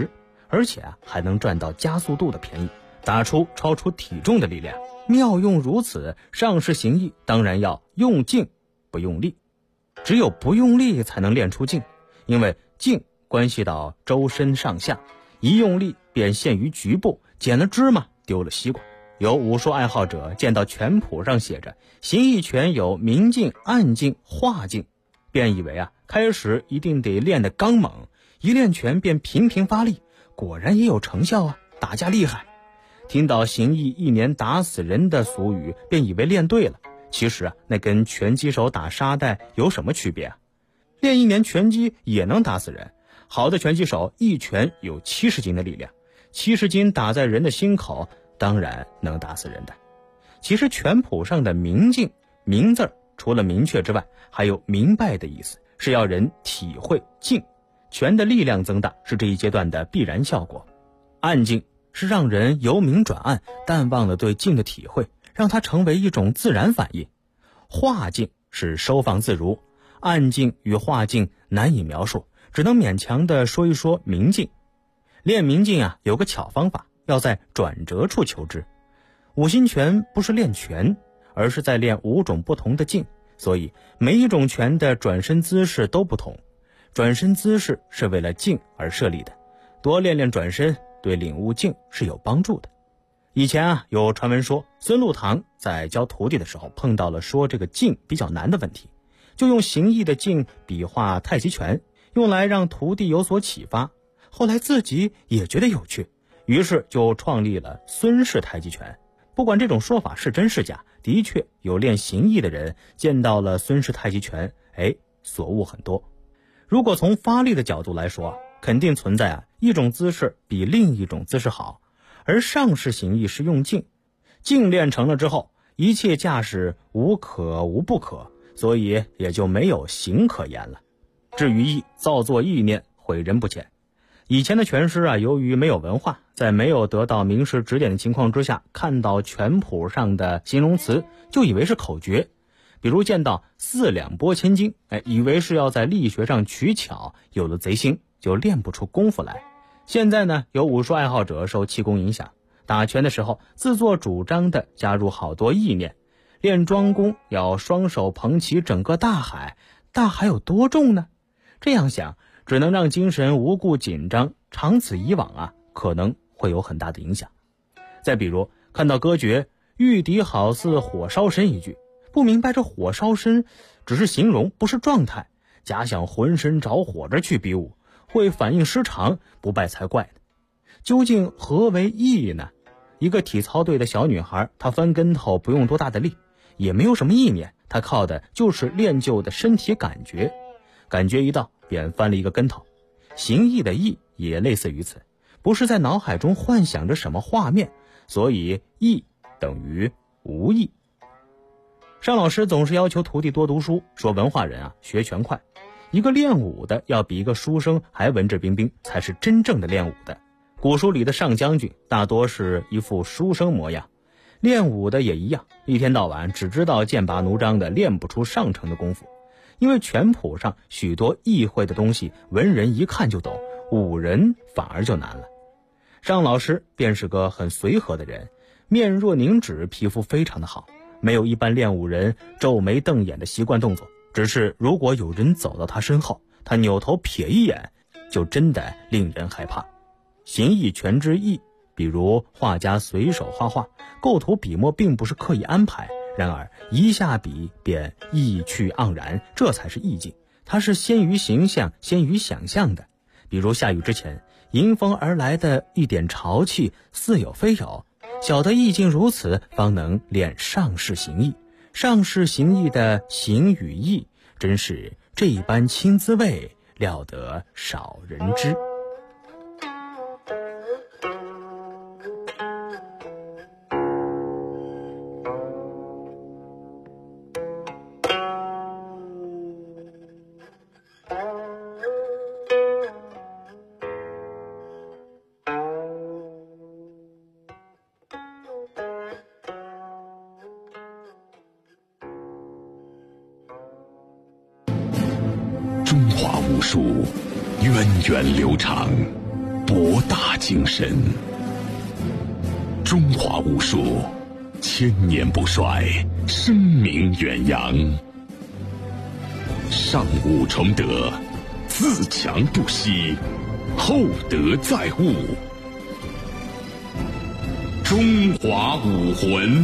而且还能赚到加速度的便宜，打出超出体重的力量。妙用如此，上士行义当然要用劲不用力，只有不用力才能练出劲，因为劲关系到周身上下，一用力便陷于局部，捡了芝麻丢了西瓜。有武术爱好者见到拳谱上写着形意拳有明劲、暗劲、化劲，便以为开始一定得练得刚猛，一练拳便频频发力，果然也有成效打架厉害。听到形意1年打死人的俗语，便以为练对了。其实那跟拳击手打沙袋有什么区别练1年拳击也能打死人，好的拳击手一拳有70斤的力量，70斤打在人的心口，当然能打死人的。其实拳谱上的明劲，明字除了明确之外，还有明白的意思，是要人体会劲，拳的力量增大是这一阶段的必然效果。暗劲是让人由明转暗，淡忘了对劲的体会，让它成为一种自然反应。化劲是收放自如，暗劲与化劲难以描述，只能勉强地说一说明劲。练明劲有个巧方法，要在转折处求之。五心拳不是练拳，而是在练5种不同的劲，所以每一种拳的转身姿势都不同。转身姿势是为了劲而设立的，多练练转身对领悟劲是有帮助的。以前有传闻说孙禄堂在教徒弟的时候碰到了说这个劲比较难的问题，就用形意的劲比划太极拳，用来让徒弟有所启发。后来自己也觉得有趣，于是就创立了孙氏太极拳。不管这种说法是真是假，的确有练形意的人见到了孙氏太极拳，所悟很多。如果从发力的角度来说，肯定存在一种姿势比另一种姿势好，而上士形意是用劲，劲练成了之后，一切架势无可无不可，所以也就没有形可言了。至于意，造作意念，毁人不浅。以前的拳师由于没有文化，在没有得到名师指点的情况之下，看到拳谱上的形容词就以为是口诀，比如见到4两拨千斤，以为是要在力学上取巧，有了贼心，就练不出功夫来。现在呢，有武术爱好者受气功影响，打拳的时候自作主张的加入好多意念，练庄功要双手捧起整个大海，大海有多重呢？这样想只能让精神无故紧张，长此以往可能会有很大的影响。再比如看到歌诀御敌好似火烧身一句，不明白这火烧身只是形容，不是状态，假想浑身着火着去比武，会反应失常，不败才怪呢。究竟何为意呢？一个体操队的小女孩，她翻跟头不用多大的力，也没有什么意念，她靠的就是练就的身体感觉，感觉一到便翻了一个跟头。形意的意也类似于此，不是在脑海中幻想着什么画面，所以意等于无意。尚老师总是要求徒弟多读书，说文化人学拳快，一个练武的要比一个书生还文质彬彬，才是真正的练武的。古书里的上将军大多是一副书生模样，练武的也一样，一天到晚只知道剑拔弩张的，练不出上乘的功夫。因为拳谱上许多意会的东西，文人一看就懂，武人反而就难了。尚老师便是个很随和的人，面若凝脂，皮肤非常的好，没有一般练武人皱眉瞪眼的习惯动作，只是如果有人走到他身后，他扭头瞥一眼，就真的令人害怕。形意拳之意，比如画家随手画画，构图笔墨并不是刻意安排，然而一下笔便意趣盎然，这才是意境，它是先于形象，先于想象的。比如下雨之前，迎风而来的一点潮气，似有非有，晓得意境如此，方能练上士形意。上士形意的形与意，真是这般清滋味，料得少人知。 中华武术源远流长， 博大精深。中华武术千年不衰，声名远扬。上武崇德，自强不息，厚德载物。中华武魂。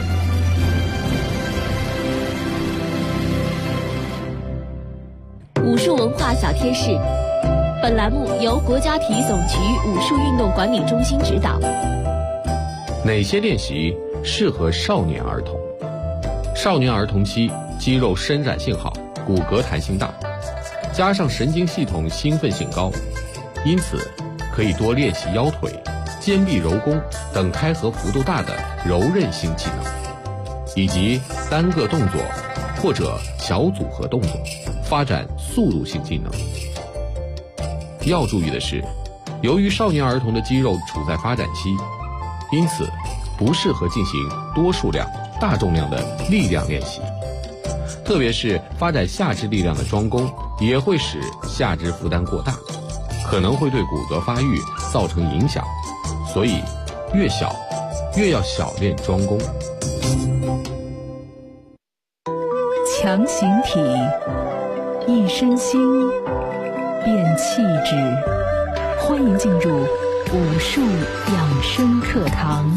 武术文化小贴士，本栏目由国家体育总局武术运动管理中心指导。 哪些练习适合少年儿童？少年儿童期肌肉伸展性好，骨骼弹性大，加上神经系统兴奋性高，因此可以多练习腰腿、肩臂柔弓等开合幅度大的柔韧性技能，以及单个动作或者小组合动作，发展速度性技能。要注意的是，由于少年儿童的肌肉处在发展期，因此不适合进行多数量、大重量的力量练习，特别是发展下肢力量的桩弓也会使下肢负担过大，可能会对骨骼发育造成影响，所以越小越要小练桩弓。 强形体，一身心，变气质。欢迎进入武术养生课堂。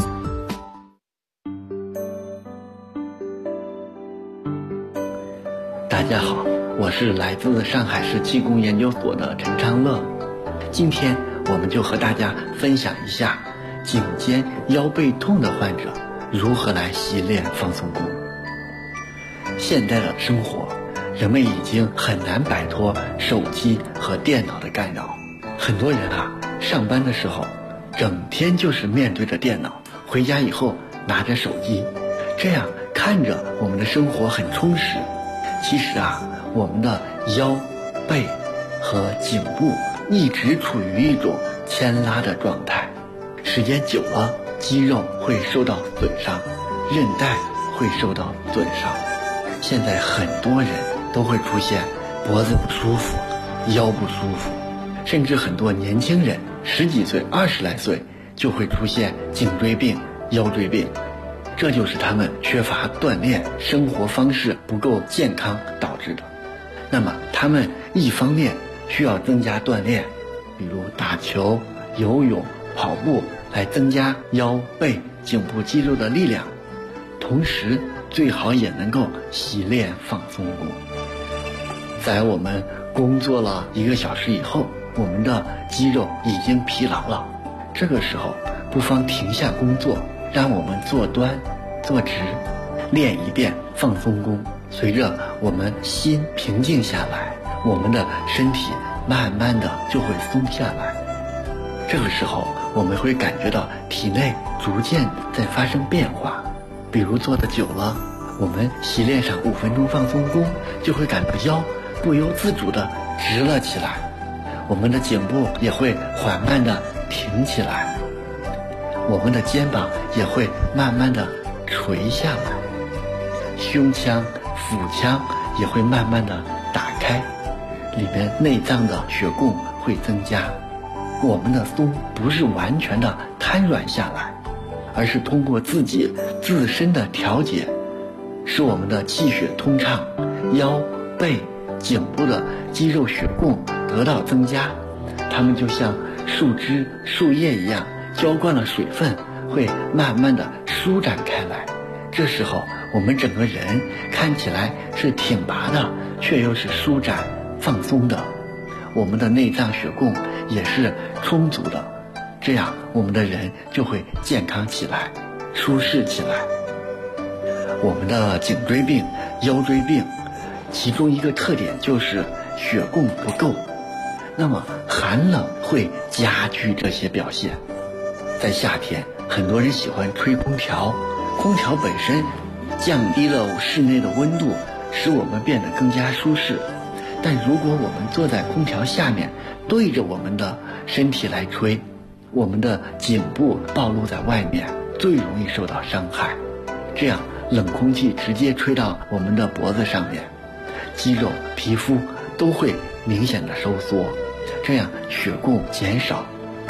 大家好，我是来自上海市气功研究所的陈昌乐。今天我们就和大家分享一下颈肩腰背痛的患者如何来习练放松功。现代的生活，人们已经很难摆脱手机和电脑的干扰。很多人上班的时候整天就是面对着电脑，回家以后拿着手机，这样看着我们的生活很充实。其实我们的腰、背和颈部一直处于一种牵拉的状态，时间久了，肌肉会受到损伤，韧带会受到损伤。现在很多人都会出现脖子不舒服、腰不舒服，甚至很多年轻人10几岁、20来岁就会出现颈椎病、腰椎病。这就是他们缺乏锻炼，生活方式不够健康导致的。那么他们一方面需要增加锻炼，比如打球、游泳、跑步，来增加腰背颈部肌肉的力量，同时最好也能够习练放松功。在我们工作了1个小时以后，我们的肌肉已经疲劳了，这个时候不妨停下工作，让我们坐端坐直，练一遍放松功。随着我们心平静下来，我们的身体慢慢的就会松下来。这个时候我们会感觉到体内逐渐在发生变化，比如坐得久了，我们习练上5分钟放松功，就会感到腰不由自主的直了起来，我们的颈部也会缓慢的挺起来，我们的肩膀也会慢慢的垂下来，胸腔、腹腔也会慢慢的打开，里面内脏的血供会增加。我们的松不是完全的瘫软下来，而是通过自己自身的调节，使我们的气血通畅，腰、背、颈部的肌肉血供得到增加，它们就像树枝、树叶一样，浇灌了水分，会慢慢的舒展开来。这时候我们整个人看起来是挺拔的，却又是舒展放松的，我们的内脏血供也是充足的，这样我们的人就会健康起来，舒适起来。我们的颈椎病、腰椎病，其中一个特点就是血供不够，那么寒冷会加剧这些表现。在夏天，很多人喜欢吹空调，空调本身降低了室内的温度，使我们变得更加舒适。但如果我们坐在空调下面，对着我们的身体来吹，我们的颈部暴露在外面，最容易受到伤害。这样冷空气直接吹到我们的脖子上面，肌肉、皮肤都会明显的收缩，这样血供减少，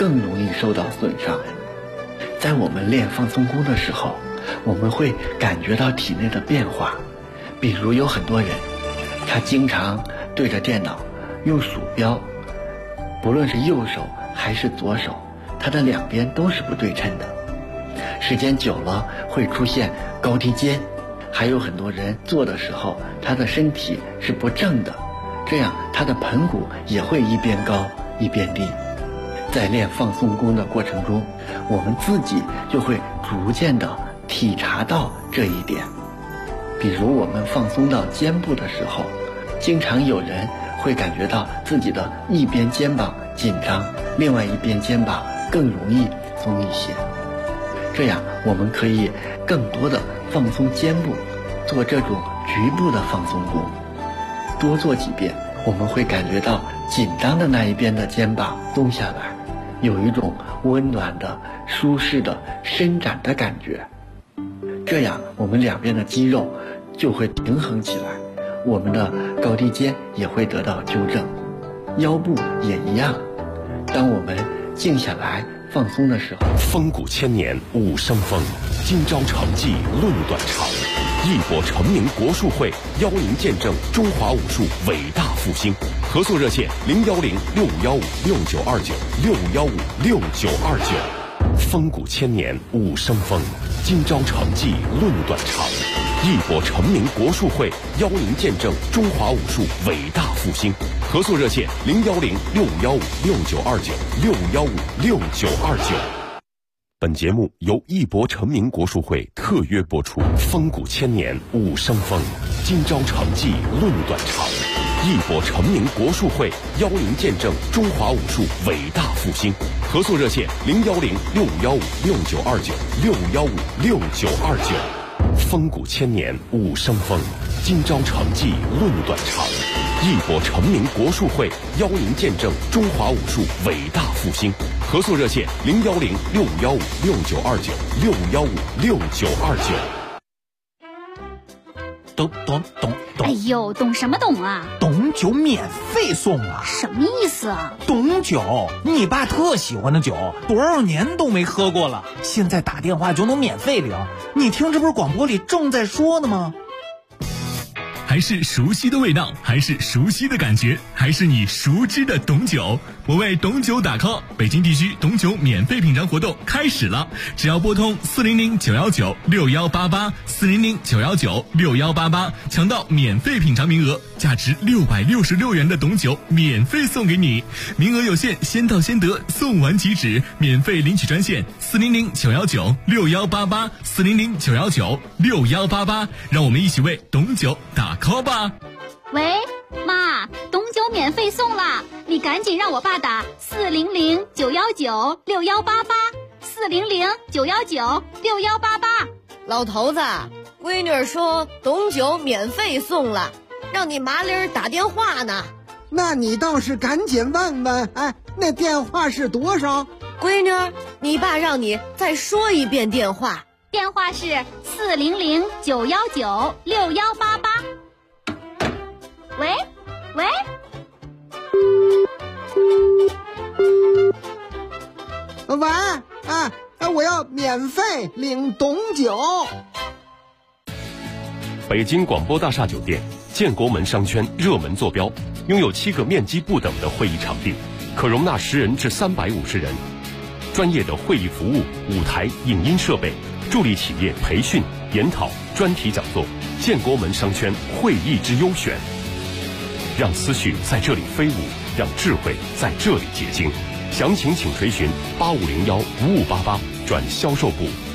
更容易受到损伤。在我们练放松功的时候，我们会感觉到体内的变化。比如有很多人，他经常对着电脑用鼠标，不论是右手还是左手，他的两边都是不对称的，时间久了会出现高低肩。还有很多人做的时候，他的身体是不正的，这样他的盆骨也会一边高一边低。在练放松功的过程中，我们自己就会逐渐的体察到这一点。比如我们放松到肩部的时候，经常有人会感觉到自己的一边肩膀紧张，另外一边肩膀更容易松一些。这样我们可以更多的放松肩部，做这种局部的放松功，多做几遍，我们会感觉到紧张的那一边的肩膀松下来，有一种温暖的、舒适的伸展的感觉。这样我们两边的肌肉就会平衡起来，我们的高低肩也会得到纠正，腰部也一样。当我们静下来放松的时候， 风骨千年武生风，今朝成绩论短长。义博成名国术会邀您见证中华武术伟大复兴。合作热线：610-6559-6929，615-6929。风骨千年武生风，今朝成绩论短长。义博成名国术会邀您见证中华武术伟大复兴。合作热线：610-6559-6929，615-6929。本节目由义博成名国术会特约播出。风骨千年武生风，今朝成绩论短长。义博成名国术会邀您见证中华武术伟大复兴。合作热线：610-6559-6929，615-6929。风骨千年武生风，今朝成绩论短长。义博成名国术会邀您见证中华武术伟大复兴。合作热线：610-6559-6929，615-6929。 懂！哎呦，懂什么懂啊？ 懂酒免费送啊！ 什么意思啊？ 懂酒，你爸特喜欢的酒，多少年都没喝过了，现在打电话就能免费领。你听，这不是广播里正在说呢吗？ 还是熟悉的味道，还是熟悉的感觉，还是你熟知的懂酒。我为懂酒打 call， 北京地区懂酒免费品尝活动开始了，只要拨通400-919-6188，400-919-6188，抢到免费品尝名额，价值666元的懂酒免费送给你，名额有限，先到先得，送完即止。免费领取专线400-919-6188，400-919-6188，让我们一起为懂酒打 call 吧。 喂，妈，懂酒免费送啦，你赶紧让我爸打400-919-6188，400-919-6188。 老头子，闺女说懂酒免费送了，让你麻利儿打电话呢。 那你倒是赶紧问问，哎，那电话是多少？ 闺女，你爸让你再说一遍电话。 电话是400-919-6188。喂， 我要免费领懂酒。 北京广播大厦酒店建国门商圈热门坐标，拥有7个面积不等的会议场地，可容纳10人至350人。专业的会议服务、舞台、影音设备，助力企业培训、研讨、专题讲座。建国门商圈会议之优选，让思绪在这里飞舞，让智慧在这里结晶。详情请垂询8501-5588转销售部